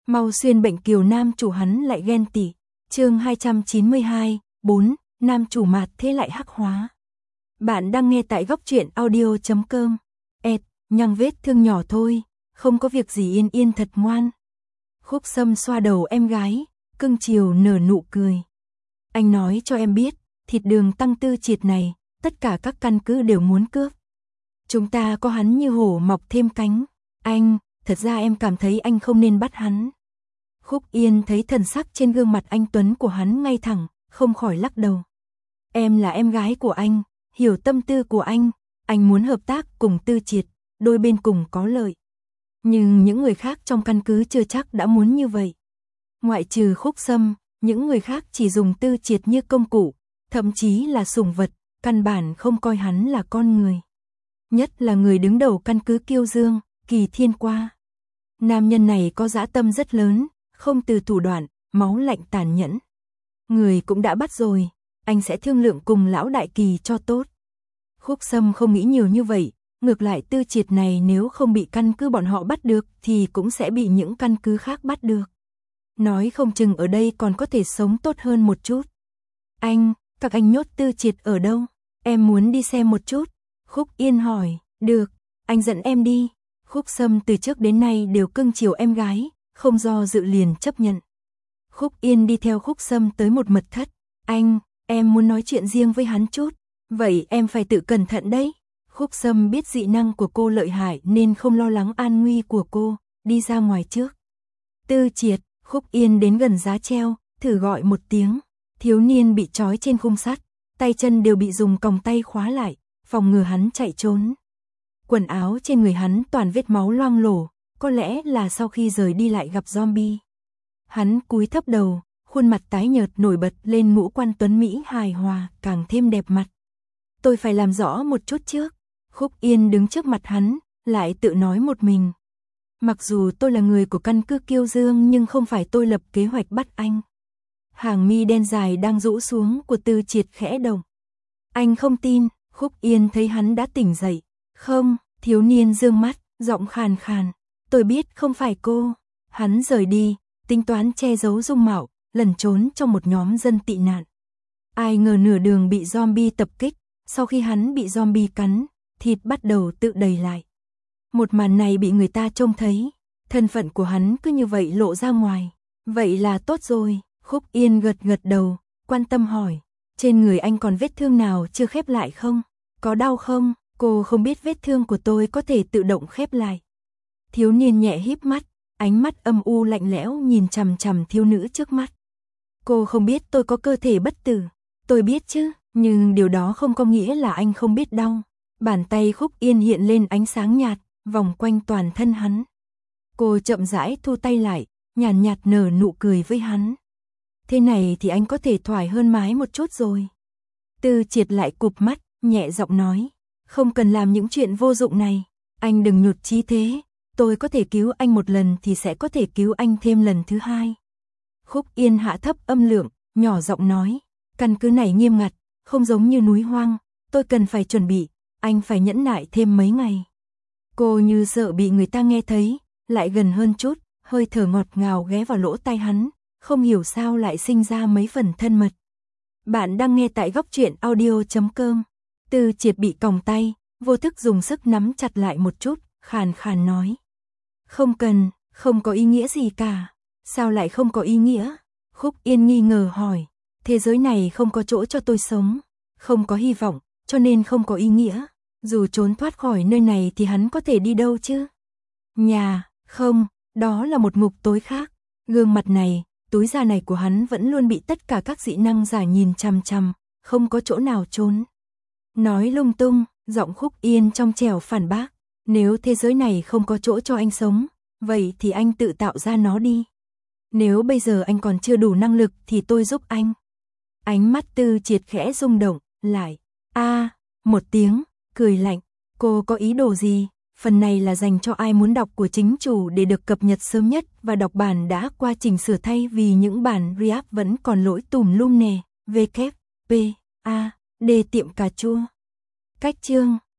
Mau xuyên bệnh kiều nam chủ hắn lại ghen tị. Chương 292, 4, nam chủ mạt thế lại hắc hóa. Bạn đang nghe tại góc truyện audio.com. Nhang vết thương nhỏ thôi, không có việc gì, yên yên thật ngoan. Khúc Sâm xoa đầu em gái, cưng chiều nở nụ cười. Anh nói cho em biết, thịt đường tăng Tư Triệt này, tất cả các căn cứ đều muốn cướp. Chúng ta có hắn như hổ mọc thêm cánh. Anh, thật ra em cảm thấy anh không nên bắt hắn. Khúc Yên thấy thần sắc trên gương mặt anh tuấn của hắn ngay thẳng, không khỏi lắc đầu. Em là em gái của anh, hiểu tâm tư của anh muốn hợp tác cùng Tư Triệt, đôi bên cùng có lợi. Nhưng những người khác trong căn cứ chưa chắc đã muốn như vậy. Ngoại trừ Khúc Sâm, những người khác chỉ dùng Tư Triệt như công cụ, thậm chí là sủng vật, căn bản không coi hắn là con người. Nhất là người đứng đầu căn cứ Kiêu Dương, Kỳ Thiên Qua. Nam nhân này có dã tâm rất lớn, không từ thủ đoạn, máu lạnh tàn nhẫn. Người cũng đã bắt rồi, anh sẽ thương lượng cùng lão đại Kỳ cho tốt. Khúc Sâm không nghĩ nhiều như vậy, ngược lại Tư Triệt này nếu không bị căn cứ bọn họ bắt được thì cũng sẽ bị những căn cứ khác bắt được. Nói không chừng ở đây còn có thể sống tốt hơn một chút. Các anh nhốt Tư Triệt ở đâu? Em muốn đi xem một chút. Khúc Yên hỏi, được, anh dẫn em đi. Khúc Sâm từ trước đến nay đều cưng chiều em gái, không do dự liền chấp nhận. Khúc Yên đi theo Khúc Sâm tới một mật thất. Em muốn nói chuyện riêng với hắn chút. Vậy em phải tự cẩn thận đấy. Khúc Sâm biết dị năng của cô lợi hại nên không lo lắng an nguy của cô, đi ra ngoài trước. Tư Triệt, Khúc Yên đến gần giá treo, thử gọi một tiếng. Thiếu niên bị trói trên khung sắt, tay chân đều bị dùng còng tay khóa lại, phòng ngừa hắn chạy trốn. Quần áo trên người hắn toàn vết máu loang lổ, có lẽ là sau khi rời đi lại gặp zombie. Hắn cúi thấp đầu, khuôn mặt tái nhợt nổi bật lên ngũ quan tuấn Mỹ hài hòa, càng thêm đẹp mặt. Tôi phải làm rõ một chút trước. Khúc Yên đứng trước mặt hắn, lại tự nói một mình. Mặc dù tôi là người của căn cứ Kiêu Dương nhưng không phải tôi lập kế hoạch bắt anh. Hàng mi đen dài đang rũ xuống của Tư Triệt khẽ động. Anh không tin. Khúc Yên thấy hắn đã tỉnh dậy. Không, thiếu niên dương mắt, giọng khàn khàn. Tôi biết không phải cô. Hắn rời đi, tính toán che giấu dung mạo, lẩn trốn trong một nhóm dân tị nạn. Ai ngờ nửa đường bị zombie tập kích, sau khi hắn bị zombie cắn, thịt bắt đầu tự đầy lại. Một màn này bị người ta trông thấy, thân phận của hắn cứ như vậy lộ ra ngoài. Vậy là tốt rồi. Khúc Yên gật đầu, quan tâm hỏi. Trên người anh còn vết thương nào chưa khép lại không? Có đau không? Cô không biết vết thương của tôi có thể tự động khép lại. Thiếu niên nhẹ híp mắt, ánh mắt âm u lạnh lẽo nhìn chằm chằm thiếu nữ trước mắt. Cô không biết tôi có cơ thể bất tử. Tôi biết chứ, nhưng điều đó không có nghĩa là anh không biết đau. Bàn tay Khúc Yên hiện lên ánh sáng nhạt, vòng quanh toàn thân hắn. Cô chậm rãi thu tay lại, nhàn nhạt nở nụ cười với hắn. Thế này thì anh có thể thoải hơn mái một chút rồi. Tư Triệt lại cụp mắt, nhẹ giọng nói. Không cần làm những chuyện vô dụng này. Anh đừng nhụt chí thế. Tôi có thể cứu anh một lần thì sẽ có thể cứu anh thêm lần thứ hai. Khúc Yên hạ thấp âm lượng, nhỏ giọng nói. Căn cứ này nghiêm ngặt, không giống như núi hoang. Tôi cần phải chuẩn bị, anh phải nhẫn nại thêm mấy ngày. Cô như sợ bị người ta nghe thấy, lại gần hơn chút, hơi thở ngọt ngào ghé vào lỗ tai hắn. Không hiểu sao lại sinh ra mấy phần thân mật. Bạn đang nghe tại góc truyện audio.com. Tư Triệt bị còng tay, vô thức dùng sức nắm chặt lại một chút, khàn khàn nói. Không cần, không có ý nghĩa gì cả. Sao lại không có ý nghĩa? Khúc Yên nghi ngờ hỏi. Thế giới này không có chỗ cho tôi sống, không có hy vọng, cho nên không có ý nghĩa. Dù trốn thoát khỏi nơi này thì hắn có thể đi đâu chứ? Nhà, không, đó là một ngục tối khác. Gương mặt này, túi da này của hắn vẫn luôn bị tất cả các dị năng giả nhìn chằm chằm, không có chỗ nào trốn. Nói lung tung, giọng Khúc Yên trong trẻo phản bác. Nếu thế giới này không có chỗ cho anh sống, vậy thì anh tự tạo ra nó đi. Nếu bây giờ anh còn chưa đủ năng lực thì tôi giúp anh. Ánh mắt Tư Triệt khẽ rung động, lại. Một tiếng, cười lạnh. Cô có ý đồ gì? Phần này là dành cho ai muốn đọc của chính chủ để được cập nhật sớm nhất và đọc bản đã qua chỉnh sửa thay vì những bản React vẫn còn lỗi tùm lum nè. WP, A, D tiệm cà chua. Cách chương